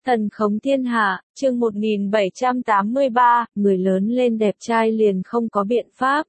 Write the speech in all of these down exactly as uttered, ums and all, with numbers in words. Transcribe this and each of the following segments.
Thần khống thiên hạ, chương một nghìn bảy trăm tám mươi ba, người lớn lên đẹp trai liền không có biện pháp.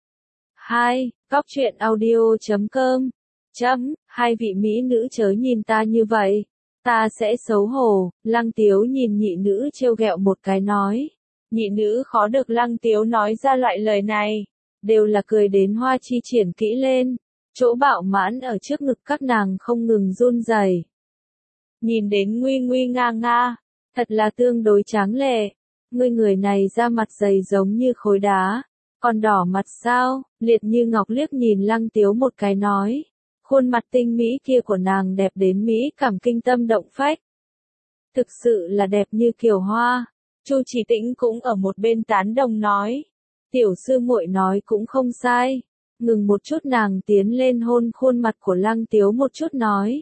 hai. Góc truyện audio chấm com. Chấm, hai vị mỹ nữ chớ nhìn ta như vậy. Ta sẽ xấu hổ. Lăng Tiếu nhìn nhị nữ trêu ghẹo một cái nói. Nhị nữ khó được Lăng Tiếu nói ra loại lời này. Đều là cười đến hoa chi triển kỹ lên. Chỗ bạo mãn ở trước ngực các nàng không ngừng run rẩy. Nhìn đến nguy nguy nga nga, thật là tương đối tráng lệ. Ngươi người này da mặt dày giống như khối đá, còn đỏ mặt sao? Liệt Như Ngọc liếc nhìn Lăng Tiếu một cái nói. Khuôn mặt tinh mỹ kia của nàng đẹp đến mỹ cảm kinh tâm động phách. Thực sự là đẹp như kiều hoa. Chu Chỉ Tĩnh cũng ở một bên tán đồng nói. Tiểu sư muội nói cũng không sai. Ngừng một chút nàng tiến lên hôn khuôn mặt của Lăng Tiếu một chút nói.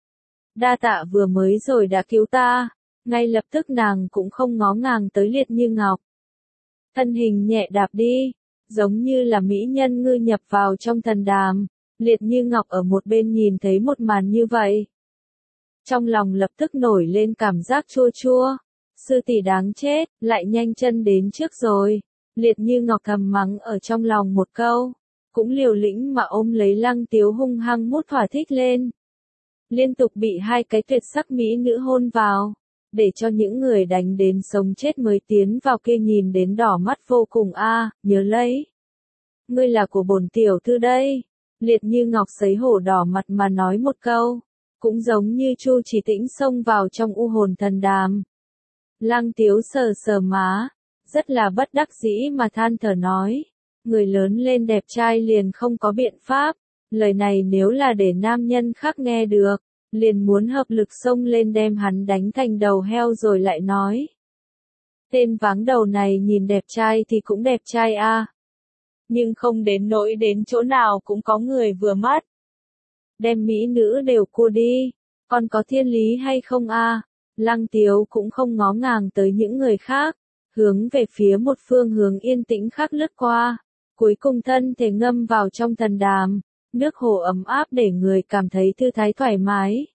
Đa tạ vừa mới rồi đã cứu ta. Ngay lập tức nàng cũng không ngó ngàng tới Liệt Như Ngọc. Thân hình nhẹ đạp đi, giống như là mỹ nhân ngư nhập vào trong thần đàm. Liệt Như Ngọc ở một bên nhìn thấy một màn như vậy. Trong lòng lập tức nổi lên cảm giác chua chua. Sư tỷ đáng chết, lại nhanh chân đến trước rồi. Liệt Như Ngọc thầm mắng ở trong lòng một câu. Cũng liều lĩnh mà ôm lấy Lăng Tiếu hung hăng mút thỏa thích lên. Liên tục bị hai cái tuyệt sắc mỹ nữ hôn vào, để cho những người đánh đến sống chết mới tiến vào kia nhìn đến đỏ mắt vô cùng a, à, nhớ lấy. Ngươi là của bổn tiểu thư đây. Liệt Như Ngọc sấy hổ đỏ mặt mà nói một câu, cũng giống như Chu Chỉ Tĩnh xông vào trong u hồn thần đàm. Lăng Tiếu sờ sờ má, rất là bất đắc dĩ mà than thở nói, người lớn lên đẹp trai liền không có biện pháp. Lời này nếu là để nam nhân khác nghe được, liền muốn hợp lực xông lên đem hắn đánh thành đầu heo rồi lại nói. Tên váng đầu này nhìn đẹp trai thì cũng đẹp trai a, à. Nhưng không đến nỗi đến chỗ nào cũng có người vừa mắt. Đem mỹ nữ đều cua đi, còn có thiên lý hay không a? À? Lăng Tiếu cũng không ngó ngàng tới những người khác, hướng về phía một phương hướng yên tĩnh khác lướt qua, cuối cùng thân thể ngâm vào trong thần đàm. Nước hồ ấm áp để người cảm thấy thư thái thoải mái.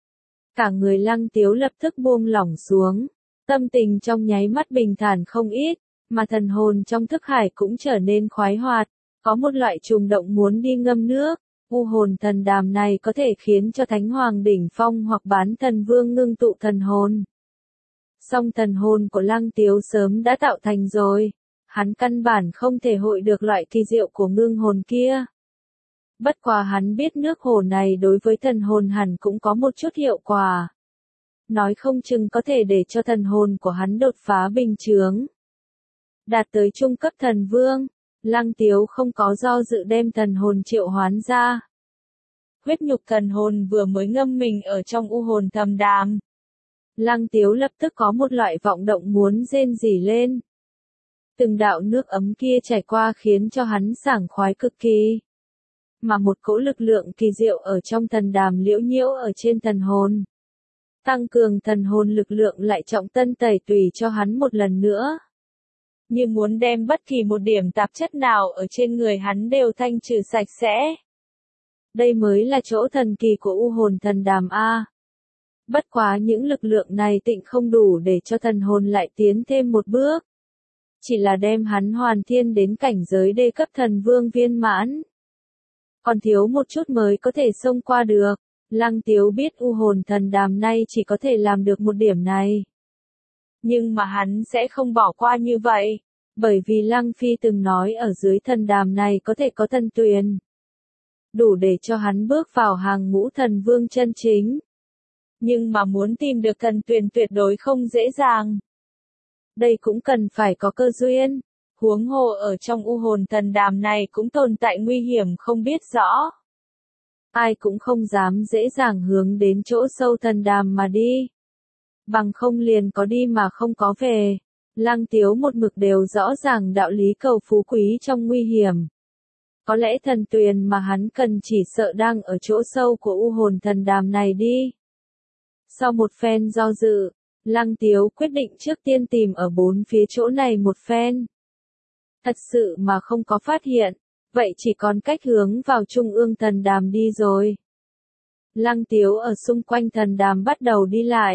Cả người Lăng Tiếu lập tức buông lỏng xuống. Tâm tình trong nháy mắt bình thản không ít, mà thần hồn trong thức hải cũng trở nên khoái hoạt. Có một loại trùng động muốn đi ngâm nước. U hồn thần đàm này có thể khiến cho Thánh Hoàng đỉnh phong hoặc bán thần vương ngưng tụ thần hồn. Song thần hồn của Lăng Tiếu sớm đã tạo thành rồi. Hắn căn bản không thể hội được loại kỳ diệu của ngưng hồn kia. Bất quá hắn biết nước hồ này đối với thần hồn hẳn cũng có một chút hiệu quả. Nói không chừng có thể để cho thần hồn của hắn đột phá bình chướng. Đạt tới trung cấp thần vương, Lăng Tiếu không có do dự đem thần hồn triệu hoán ra. Huyết nhục thần hồn vừa mới ngâm mình ở trong u hồn thầm đàm. Lăng Tiếu lập tức có một loại vọng động muốn rên rỉ lên. Từng đạo nước ấm kia chảy qua khiến cho hắn sảng khoái cực kỳ. Mà một cỗ lực lượng kỳ diệu ở trong thần đàm liễu nhiễu ở trên thần hồn. Tăng cường thần hồn lực lượng lại trọng tân tẩy tùy cho hắn một lần nữa. Như muốn đem bất kỳ một điểm tạp chất nào ở trên người hắn đều thanh trừ sạch sẽ. Đây mới là chỗ thần kỳ của u hồn thần đàm A. Bất quá những lực lượng này tịnh không đủ để cho thần hồn lại tiến thêm một bước. Chỉ là đem hắn hoàn thiên đến cảnh giới đê cấp thần vương viên mãn. Còn thiếu một chút mới có thể xông qua được. Lăng Tiếu biết u hồn thần đàm này chỉ có thể làm được một điểm này. Nhưng mà hắn sẽ không bỏ qua như vậy. Bởi vì Lăng Phi từng nói ở dưới thần đàm này có thể có thần tuyền. Đủ để cho hắn bước vào hàng ngũ thần vương chân chính. Nhưng mà muốn tìm được thần tuyền tuyệt đối không dễ dàng. Đây cũng cần phải có cơ duyên. Huống hồ ở trong u hồn thần đàm này cũng tồn tại nguy hiểm không biết rõ. Ai cũng không dám dễ dàng hướng đến chỗ sâu thần đàm mà đi. Bằng không liền có đi mà không có về. Lăng Tiếu một mực đều rõ ràng đạo lý cầu phú quý trong nguy hiểm. Có lẽ thần tuyền mà hắn cần chỉ sợ đang ở chỗ sâu của u hồn thần đàm này đi. Sau một phen do dự, Lăng Tiếu quyết định trước tiên tìm ở bốn phía chỗ này một phen. Thật sự mà không có phát hiện, vậy chỉ còn cách hướng vào trung ương thần đàm đi rồi. Lăng Tiếu ở xung quanh thần đàm bắt đầu đi lại,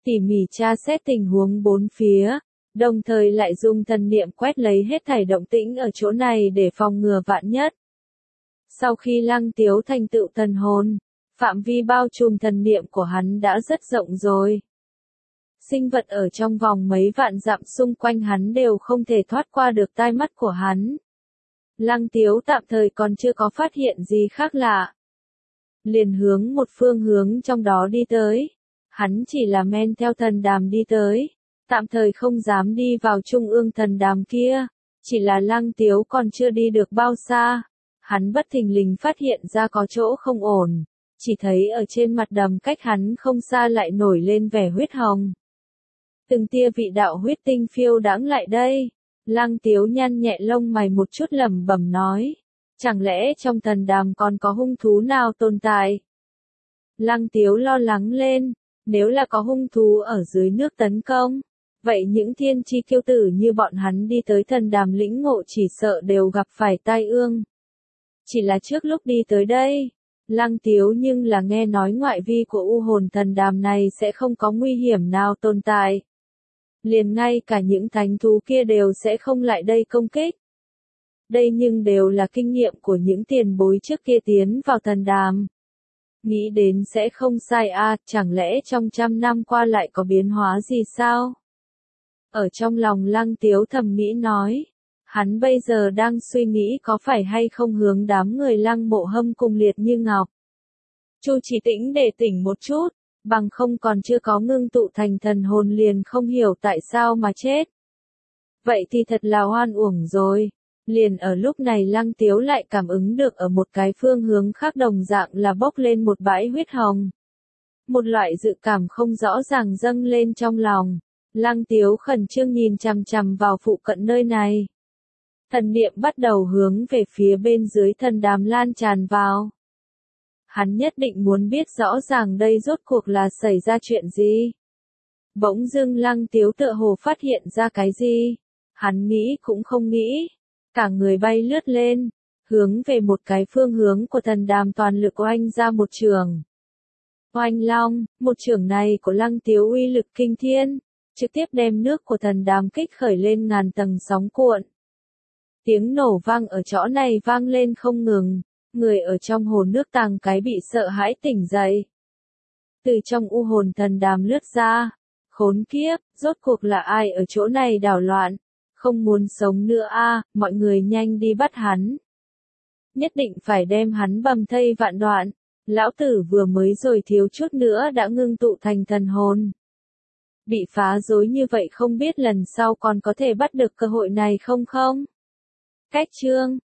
tỉ mỉ tra xét tình huống bốn phía, đồng thời lại dùng thần niệm quét lấy hết thảy động tĩnh ở chỗ này để phòng ngừa vạn nhất. Sau khi Lăng Tiếu thành tựu thần hồn, phạm vi bao trùm thần niệm của hắn đã rất rộng rồi. Sinh vật ở trong vòng mấy vạn dặm xung quanh hắn đều không thể thoát qua được tai mắt của hắn. Lăng Tiếu tạm thời còn chưa có phát hiện gì khác lạ. Liền hướng một phương hướng trong đó đi tới. Hắn chỉ là men theo thần đàm đi tới. Tạm thời không dám đi vào trung ương thần đàm kia. Chỉ là Lăng Tiếu còn chưa đi được bao xa. Hắn bất thình lình phát hiện ra có chỗ không ổn. Chỉ thấy ở trên mặt đầm cách hắn không xa lại nổi lên vẻ huyết hồng. Từng tia vị đạo huyết tinh phiêu đãng lại đây. Lăng Tiếu nhăn nhẹ lông mày một chút lẩm bẩm nói. Chẳng lẽ trong thần đàm còn có hung thú nào tồn tại? Lăng Tiếu lo lắng lên. Nếu là có hung thú ở dưới nước tấn công, vậy những thiên chi kiêu tử như bọn hắn đi tới thần đàm lĩnh ngộ chỉ sợ đều gặp phải tai ương. Chỉ là trước lúc đi tới đây, Lăng Tiếu nhưng là nghe nói ngoại vi của u hồn thần đàm này sẽ không có nguy hiểm nào tồn tại. Liền ngay cả những thánh thú kia đều sẽ không lại đây công kích. Đây nhưng đều là kinh nghiệm của những tiền bối trước kia tiến vào thần đàm. Nghĩ đến sẽ không sai à, chẳng lẽ trong trăm năm qua lại có biến hóa gì sao? Ở trong lòng Lăng Tiếu thầm nghĩ nói. Hắn bây giờ đang suy nghĩ có phải hay không hướng đám người Lăng Mộ Hâm cùng Liệt Như Ngọc. Chu Chỉ Tĩnh để tỉnh một chút, bằng không còn chưa có ngưng tụ thành thần hồn liền không hiểu tại sao mà chết. Vậy thì thật là oan uổng rồi. Liền ở lúc này Lăng Tiếu lại cảm ứng được ở một cái phương hướng khác đồng dạng là bốc lên một bãi huyết hồng. Một loại dự cảm không rõ ràng dâng lên trong lòng. Lăng Tiếu khẩn trương nhìn chằm chằm vào phụ cận nơi này. Thần niệm bắt đầu hướng về phía bên dưới thần đàm lan tràn vào. Hắn nhất định muốn biết rõ ràng đây rốt cuộc là xảy ra chuyện gì. Bỗng dưng Lăng Tiếu tựa hồ phát hiện ra cái gì. Hắn nghĩ cũng không nghĩ. Cả người bay lướt lên, hướng về một cái phương hướng của thần đàm toàn lực oanh ra một trường. Oanh long, một trường này của Lăng Tiếu uy lực kinh thiên, trực tiếp đem nước của thần đàm kích khởi lên ngàn tầng sóng cuộn. Tiếng nổ vang ở chỗ này vang lên không ngừng, người ở trong hồ nước tàng cái bị sợ hãi tỉnh dậy. Từ trong u hồn thần đàm lướt ra, khốn kiếp, rốt cuộc là ai ở chỗ này đảo loạn, không muốn sống nữa a, à, mọi người nhanh đi bắt hắn. Nhất định phải đem hắn bầm thây vạn đoạn, lão tử vừa mới rồi thiếu chút nữa đã ngưng tụ thành thần hồn. Bị phá rối như vậy không biết lần sau còn có thể bắt được cơ hội này không không? Cách chương